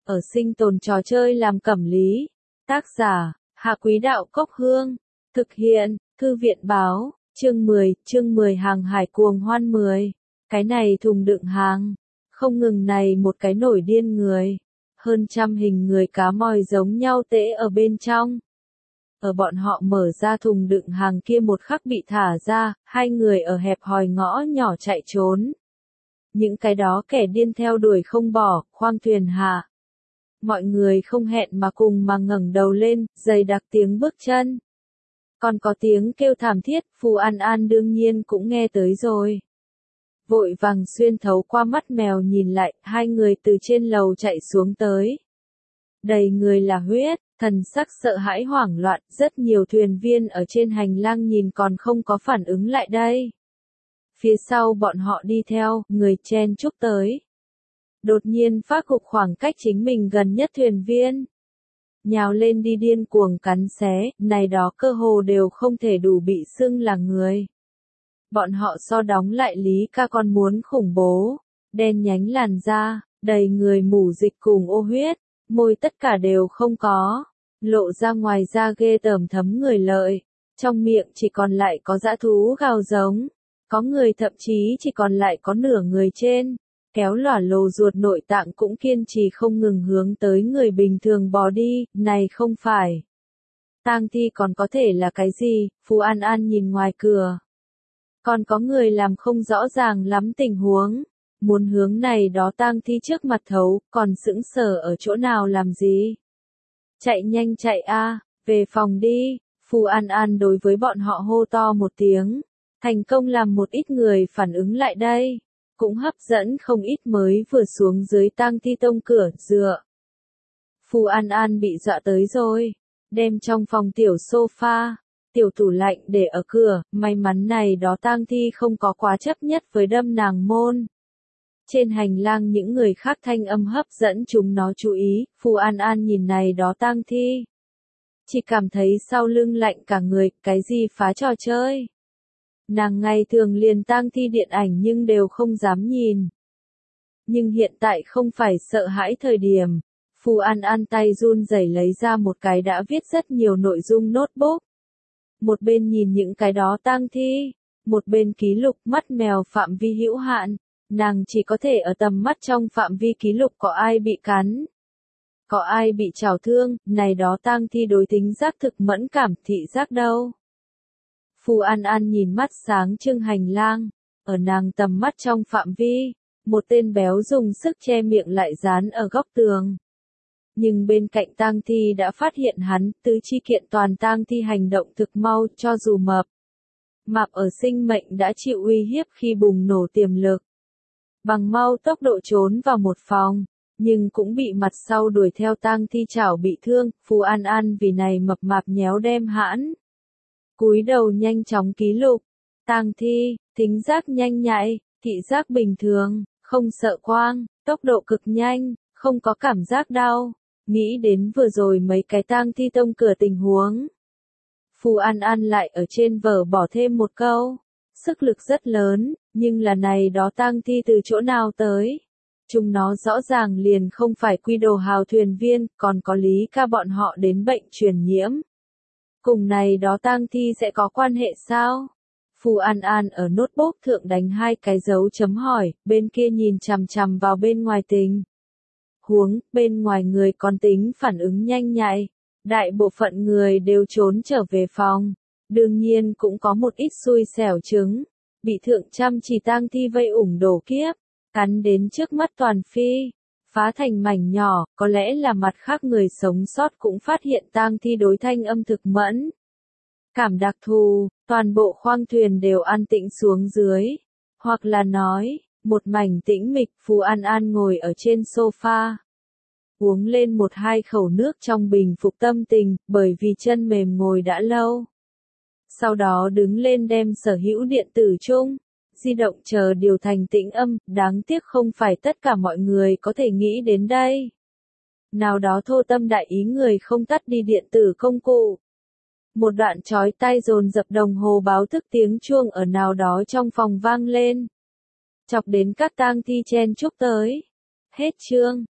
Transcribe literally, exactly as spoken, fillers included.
ở sinh tồn trò chơi làm cẩm lý. Tác giả, Hạ Quý Đạo Cốc Hương. Thực hiện, Thư viện Báo, chương mười, chương mười hàng hải cuồng hoan mười. Cái này thùng đựng hàng. Không ngừng này một cái nổi điên người. Hơn trăm hình người cá mòi giống nhau tễ ở bên trong. Ở bọn họ mở ra thùng đựng hàng kia một khắc bị thả ra, hai người ở hẹp hòi ngõ nhỏ chạy trốn. Những cái đó kẻ điên theo đuổi không bỏ, khoang thuyền hạ. Mọi người không hẹn mà cùng mà ngẩng đầu lên, dày đặc tiếng bước chân. Còn có tiếng kêu thảm thiết, Phù An An đương nhiên cũng nghe tới rồi. Vội vàng xuyên thấu qua mắt mèo nhìn lại, hai người từ trên lầu chạy xuống tới. Đầy người là huyết, thần sắc sợ hãi hoảng loạn, rất nhiều thuyền viên ở trên hành lang nhìn còn không có phản ứng lại đây. Phía sau bọn họ đi theo, người chen chúc tới. Đột nhiên phát gục khoảng cách chính mình gần nhất thuyền viên. Nhào lên đi điên cuồng cắn xé, này đó cơ hồ đều không thể đủ bị xưng là người. Bọn họ so đóng lại Lý Ca còn muốn khủng bố, đen nhánh làn da, đầy người mủ dịch cùng ô huyết, môi tất cả đều không có, lộ ra ngoài da ghê tởm thấm người lợi, trong miệng chỉ còn lại có dã thú gào giống, có người thậm chí chỉ còn lại có nửa người trên, kéo lỏa lồ ruột nội tạng cũng kiên trì không ngừng hướng tới người bình thường bò đi, này không phải. Tang thi còn có thể là cái gì, Phù An An nhìn ngoài cửa. Còn có người làm không rõ ràng lắm tình huống, muốn hướng này đó tang thi trước mặt thấu, còn sững sờ ở chỗ nào làm gì. Chạy nhanh chạy a, về phòng đi, Phù An An đối với bọn họ hô to một tiếng, thành công làm một ít người phản ứng lại đây, cũng hấp dẫn không ít mới vừa xuống dưới tang thi tông cửa, dựa. Phù An An bị dọa tới rồi, đem trong phòng tiểu sofa, tiểu tủ lạnh để ở cửa, may mắn này đó tang thi không có quá chấp nhất với đâm nàng môn. Trên hành lang những người khác thanh âm hấp dẫn chúng nó chú ý, Phù An An nhìn này đó tang thi. Chỉ cảm thấy sau lưng lạnh cả người, cái gì phá trò chơi. Nàng ngày thường liền tang thi điện ảnh nhưng đều không dám nhìn. Nhưng hiện tại không phải sợ hãi thời điểm. Phù An An tay run rẩy lấy ra một cái đã viết rất nhiều nội dung notebook. Một bên nhìn những cái đó tang thi, một bên ký lục mắt mèo phạm vi hữu hạn, nàng chỉ có thể ở tầm mắt trong phạm vi ký lục có ai bị cắn, có ai bị trào thương, này đó tang thi đối tính giác thực mẫn cảm, thị giác đâu. Phù An An nhìn mắt sáng trưng hành lang, ở nàng tầm mắt trong phạm vi, một tên béo dùng sức che miệng lại dán ở góc tường. Nhưng bên cạnh tang thi đã phát hiện hắn, tứ chi kiện toàn tang thi hành động thực mau, cho dù mập. Mạp ở sinh mệnh đã chịu uy hiếp khi bùng nổ tiềm lực. Bằng mau tốc độ trốn vào một phòng, nhưng cũng bị mặt sau đuổi theo tang thi chảo bị thương, Phù An An vì này mập mạp nhéo đem hãn. Cúi đầu nhanh chóng ký lục, tang thi, thính giác nhanh nhạy, thị giác bình thường, không sợ quang, tốc độ cực nhanh, không có cảm giác đau. Nghĩ đến vừa rồi mấy cái tang thi tông cửa tình huống. Phù An An lại ở trên vở bỏ thêm một câu. Sức lực rất lớn, nhưng là này đó tang thi từ chỗ nào tới. Chúng nó rõ ràng liền không phải quy đồ hào thuyền viên, còn có Lý Ca bọn họ đến bệnh truyền nhiễm. Cùng này đó tang thi sẽ có quan hệ sao? Phù An An ở notebook thượng đánh hai cái dấu chấm hỏi, bên kia nhìn chằm chằm vào bên ngoài tình. Huống, bên ngoài người còn tính phản ứng nhanh nhạy, đại bộ phận người đều trốn trở về phòng, đương nhiên cũng có một ít xui xẻo chứng, bị thượng trăm chỉ tang thi vây ủng đổ kiếp, cắn đến trước mắt toàn phi, phá thành mảnh nhỏ, có lẽ là mặt khác người sống sót cũng phát hiện tang thi đối thanh âm thực mẫn. Cảm đặc thù, toàn bộ khoang thuyền đều an tĩnh xuống dưới, hoặc là nói, một mảnh tĩnh mịch. Phù An An ngồi ở trên sofa, uống lên một hai khẩu nước trong bình phục tâm tình, bởi vì chân mềm ngồi đã lâu. Sau đó đứng lên đem sở hữu điện tử chung, di động chờ điều thành tĩnh âm, đáng tiếc không phải tất cả mọi người có thể nghĩ đến đây. Nào đó thô tâm đại ý người không tắt đi điện tử công cụ. Một đoạn chói tai dồn dập đồng hồ báo thức tiếng chuông ở nào đó trong phòng vang lên. Chọc đến các tang thi chen chúc tới. Hết chương.